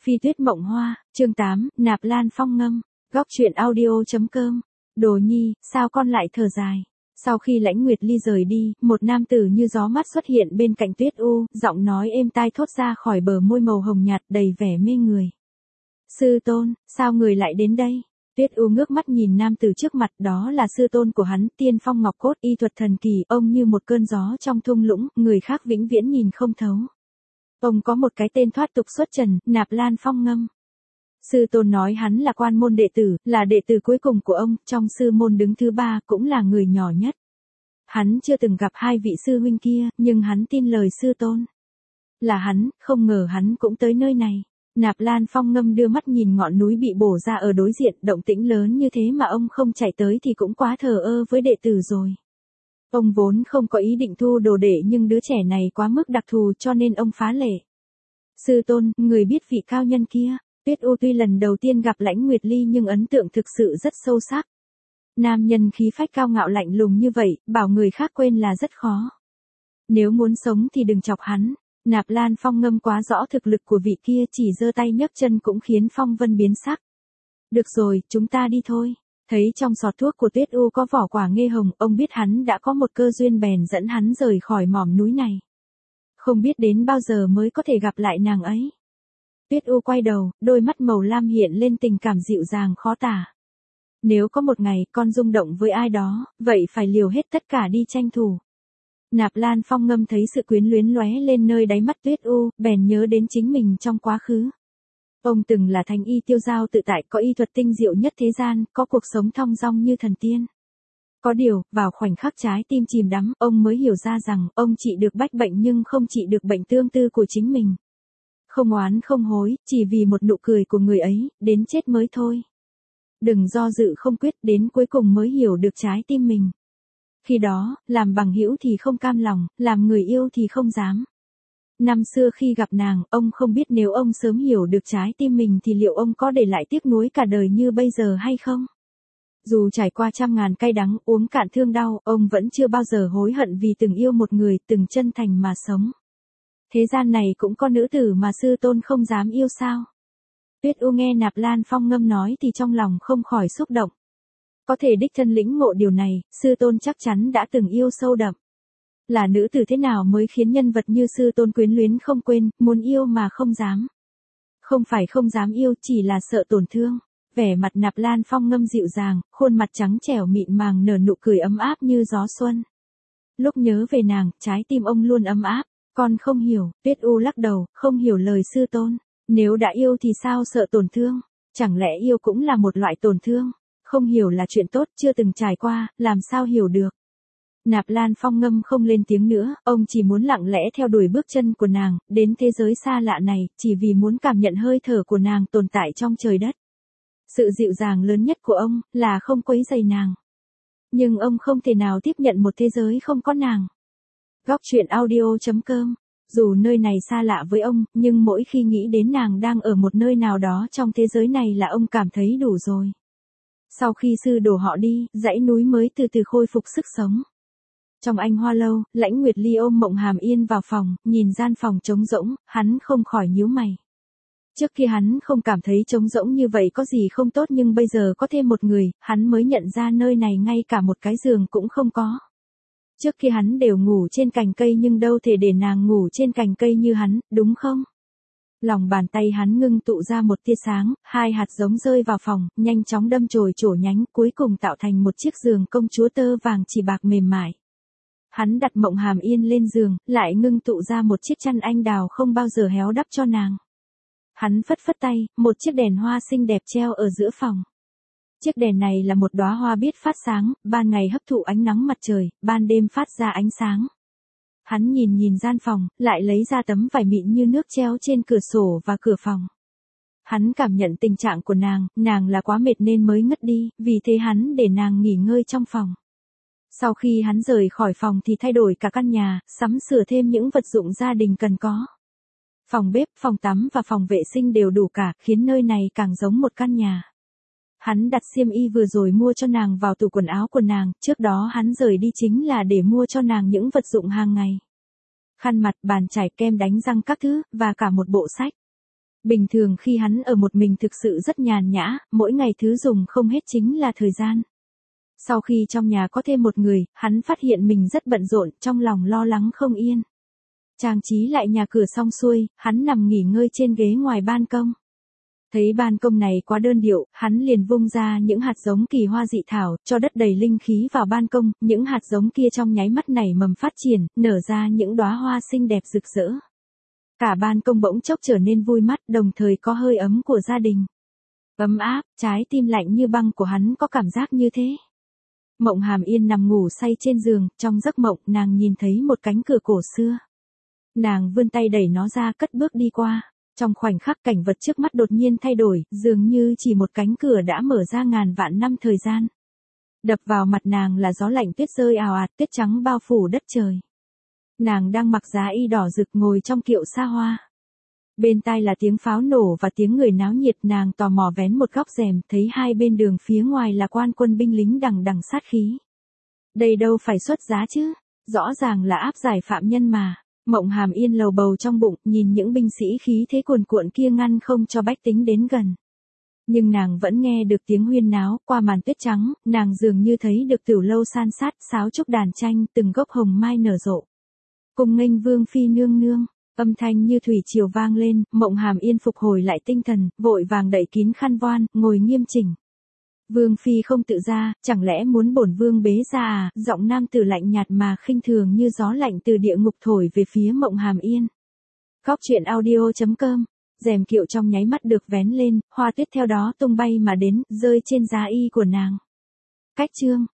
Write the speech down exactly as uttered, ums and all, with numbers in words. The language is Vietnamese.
Phi Tuyết Mộng Hoa, chương tám, Nạp Lan Phong ngâm, góc truyện audio.com. Đồ Nhi, sao con lại thở dài? Sau khi Lãnh Nguyệt Ly rời đi, một nam tử như gió mát xuất hiện bên cạnh Tuyết U, giọng nói êm tai thốt ra khỏi bờ môi màu hồng nhạt đầy vẻ mê người. Sư tôn, sao người lại đến đây? Tuyết U ngước mắt nhìn nam tử trước mặt, đó là sư tôn của hắn, Tiên Phong Ngọc Cốt, y thuật thần kỳ, ông như một cơn gió trong thung lũng, người khác vĩnh viễn nhìn không thấu. Ông có một cái tên thoát tục xuất trần, Nạp Lan Phong ngâm. Sư tôn nói hắn là quan môn đệ tử, là đệ tử cuối cùng của ông, trong sư môn đứng thứ ba, cũng là người nhỏ nhất. Hắn chưa từng gặp hai vị sư huynh kia, nhưng hắn tin lời sư tôn. Là hắn, không ngờ hắn cũng tới nơi này. Nạp Lan Phong ngâm đưa mắt nhìn ngọn núi bị bổ ra ở đối diện, động tĩnh lớn như thế mà ông không chạy tới thì cũng quá thờ ơ với đệ tử rồi. Ông vốn không có ý định thu đồ đệ nhưng đứa trẻ này quá mức đặc thù cho nên ông phá lệ. Sư tôn, người biết vị cao nhân kia. Tuyết U tuy lần đầu tiên gặp Lãnh Nguyệt Ly nhưng ấn tượng thực sự rất sâu sắc. Nam nhân khí phách cao ngạo lạnh lùng như vậy, bảo người khác quên là rất khó. Nếu muốn sống thì đừng chọc hắn. Nạp Lan Phong ngâm quá rõ thực lực của vị kia, chỉ giơ tay nhấc chân cũng khiến phong vân biến sắc. Được rồi, chúng ta đi thôi. Thấy trong sọt thuốc của Tuyết U có vỏ quả nghê hồng, ông biết hắn đã có một cơ duyên bèn dẫn hắn rời khỏi mỏm núi này. Không biết đến bao giờ mới có thể gặp lại nàng ấy. Tuyết U quay đầu, đôi mắt màu lam hiện lên tình cảm dịu dàng khó tả. Nếu có một ngày con rung động với ai đó, vậy phải liều hết tất cả đi tranh thủ. Nạp Lan Phong ngâm thấy sự quyến luyến lóe lên nơi đáy mắt Tuyết U, bèn nhớ đến chính mình trong quá khứ. Ông từng là thánh y tiêu dao tự tại, có y thuật tinh diệu nhất thế gian, có cuộc sống thong dong như thần tiên. Có điều, vào khoảnh khắc trái tim chìm đắm, ông mới hiểu ra rằng, ông trị được bách bệnh nhưng không trị được bệnh tương tư của chính mình. Không oán không hối, chỉ vì một nụ cười của người ấy, đến chết mới thôi. Đừng do dự không quyết, đến cuối cùng mới hiểu được trái tim mình. Khi đó, làm bằng hữu thì không cam lòng, làm người yêu thì không dám. Năm xưa khi gặp nàng, ông không biết nếu ông sớm hiểu được trái tim mình thì liệu ông có để lại tiếc nuối cả đời như bây giờ hay không? Dù trải qua trăm ngàn cay đắng, uống cạn thương đau, ông vẫn chưa bao giờ hối hận vì từng yêu một người, từng chân thành mà sống. Thế gian này cũng có nữ tử mà sư tôn không dám yêu sao? Tuyết U nghe Nạp Lan Phong ngâm nói thì trong lòng không khỏi xúc động. Có thể đích thân lĩnh ngộ điều này, sư tôn chắc chắn đã từng yêu sâu đậm. Là nữ tử thế nào mới khiến nhân vật như sư tôn quyến luyến không quên, muốn yêu mà không dám? Không phải không dám yêu, chỉ là sợ tổn thương. Vẻ mặt Nạp Lan Phong ngâm dịu dàng, khuôn mặt trắng trẻo mịn màng nở nụ cười ấm áp như gió xuân. Lúc nhớ về nàng, trái tim ông luôn ấm áp. Con không hiểu, Tuyết U lắc đầu, không hiểu lời sư tôn. Nếu đã yêu thì sao sợ tổn thương? Chẳng lẽ yêu cũng là một loại tổn thương? Không hiểu là chuyện tốt, chưa từng trải qua, làm sao hiểu được? Nạp Lan Phong ngâm không lên tiếng nữa, ông chỉ muốn lặng lẽ theo đuổi bước chân của nàng, đến thế giới xa lạ này, chỉ vì muốn cảm nhận hơi thở của nàng tồn tại trong trời đất. Sự dịu dàng lớn nhất của ông, là không quấy rầy nàng. Nhưng ông không thể nào tiếp nhận một thế giới không có nàng. Góc truyện audio.com. Dù nơi này xa lạ với ông, nhưng mỗi khi nghĩ đến nàng đang ở một nơi nào đó trong thế giới này là ông cảm thấy đủ rồi. Sau khi sư đổ họ đi, dãy núi mới từ từ khôi phục sức sống. Trong Anh Hoa Lâu, Lãnh Nguyệt Ly ôm Mộng Hàm Yên vào phòng, nhìn gian phòng trống rỗng, hắn không khỏi nhíu mày. Trước khi hắn không cảm thấy trống rỗng như vậy có gì không tốt nhưng bây giờ có thêm một người, hắn mới nhận ra nơi này ngay cả một cái giường cũng không có. Trước khi hắn đều ngủ trên cành cây nhưng đâu thể để nàng ngủ trên cành cây như hắn, đúng không? Lòng bàn tay hắn ngưng tụ ra một tia sáng, hai hạt giống rơi vào phòng, nhanh chóng đâm chồi chổ nhánh, cuối cùng tạo thành một chiếc giường công chúa tơ vàng chỉ bạc mềm mại. Hắn đặt Mộng Hàm Yên lên giường, lại ngưng tụ ra một chiếc chăn anh đào không bao giờ héo đắp cho nàng. Hắn phất phất tay, một chiếc đèn hoa xinh đẹp treo ở giữa phòng. Chiếc đèn này là một đóa hoa biết phát sáng, ban ngày hấp thụ ánh nắng mặt trời, ban đêm phát ra ánh sáng. Hắn nhìn nhìn gian phòng, lại lấy ra tấm vải mịn như nước treo trên cửa sổ và cửa phòng. Hắn cảm nhận tình trạng của nàng, nàng là quá mệt nên mới ngất đi, vì thế hắn để nàng nghỉ ngơi trong phòng. Sau khi hắn rời khỏi phòng thì thay đổi cả căn nhà, sắm sửa thêm những vật dụng gia đình cần có. Phòng bếp, phòng tắm và phòng vệ sinh đều đủ cả, khiến nơi này càng giống một căn nhà. Hắn đặt xiêm y vừa rồi mua cho nàng vào tủ quần áo của nàng, trước đó hắn rời đi chính là để mua cho nàng những vật dụng hàng ngày. Khăn mặt, bàn chải, kem đánh răng các thứ, và cả một bộ sách. Bình thường khi hắn ở một mình thực sự rất nhàn nhã, mỗi ngày thứ dùng không hết chính là thời gian. Sau khi trong nhà có thêm một người, hắn phát hiện mình rất bận rộn, trong lòng lo lắng không yên. Trang trí lại nhà cửa xong xuôi, hắn nằm nghỉ ngơi trên ghế ngoài ban công. Thấy ban công này quá đơn điệu, hắn liền vung ra những hạt giống kỳ hoa dị thảo, cho đất đầy linh khí vào ban công, những hạt giống kia trong nháy mắt nảy mầm phát triển, nở ra những đóa hoa xinh đẹp rực rỡ. Cả ban công bỗng chốc trở nên vui mắt, đồng thời có hơi ấm của gia đình. Ấm áp, trái tim lạnh như băng của hắn có cảm giác như thế. Mộng Hàm Yên nằm ngủ say trên giường, trong giấc mộng nàng nhìn thấy một cánh cửa cổ xưa. Nàng vươn tay đẩy nó ra, cất bước đi qua. Trong khoảnh khắc cảnh vật trước mắt đột nhiên thay đổi, dường như chỉ một cánh cửa đã mở ra ngàn vạn năm thời gian. Đập vào mặt nàng là gió lạnh tuyết rơi ào ạt, tuyết trắng bao phủ đất trời. Nàng đang mặc giá y đỏ rực ngồi trong kiệu xa hoa. Bên tai là tiếng pháo nổ và tiếng người náo nhiệt, nàng tò mò vén một góc rèm, thấy hai bên đường phía ngoài là quan quân binh lính đằng đằng sát khí. Đây đâu phải xuất giá chứ, rõ ràng là áp giải phạm nhân mà. Mộng Hàm Yên lầu bầu trong bụng, nhìn những binh sĩ khí thế cuồn cuộn kia ngăn không cho bách tính đến gần. Nhưng nàng vẫn nghe được tiếng huyên náo, qua màn tuyết trắng, nàng dường như thấy được tiểu lâu san sát, sáo trúc đàn tranh, từng gốc hồng mai nở rộ. Cùng nghênh vương phi nương nương, âm thanh như thủy triều vang lên, Mộng Hàm Yên phục hồi lại tinh thần, vội vàng đậy kín khăn voan, ngồi nghiêm chỉnh. Vương phi không tự ra, chẳng lẽ muốn bổn vương bế ra à? Giọng nam tử lạnh nhạt mà khinh thường như gió lạnh từ địa ngục thổi về phía Mộng Hàm Yên. Góc truyện audio chấm com. Rèm kiệu trong nháy mắt được vén lên, hoa tuyết theo đó tung bay mà đến, rơi trên giá y của nàng. Cách chương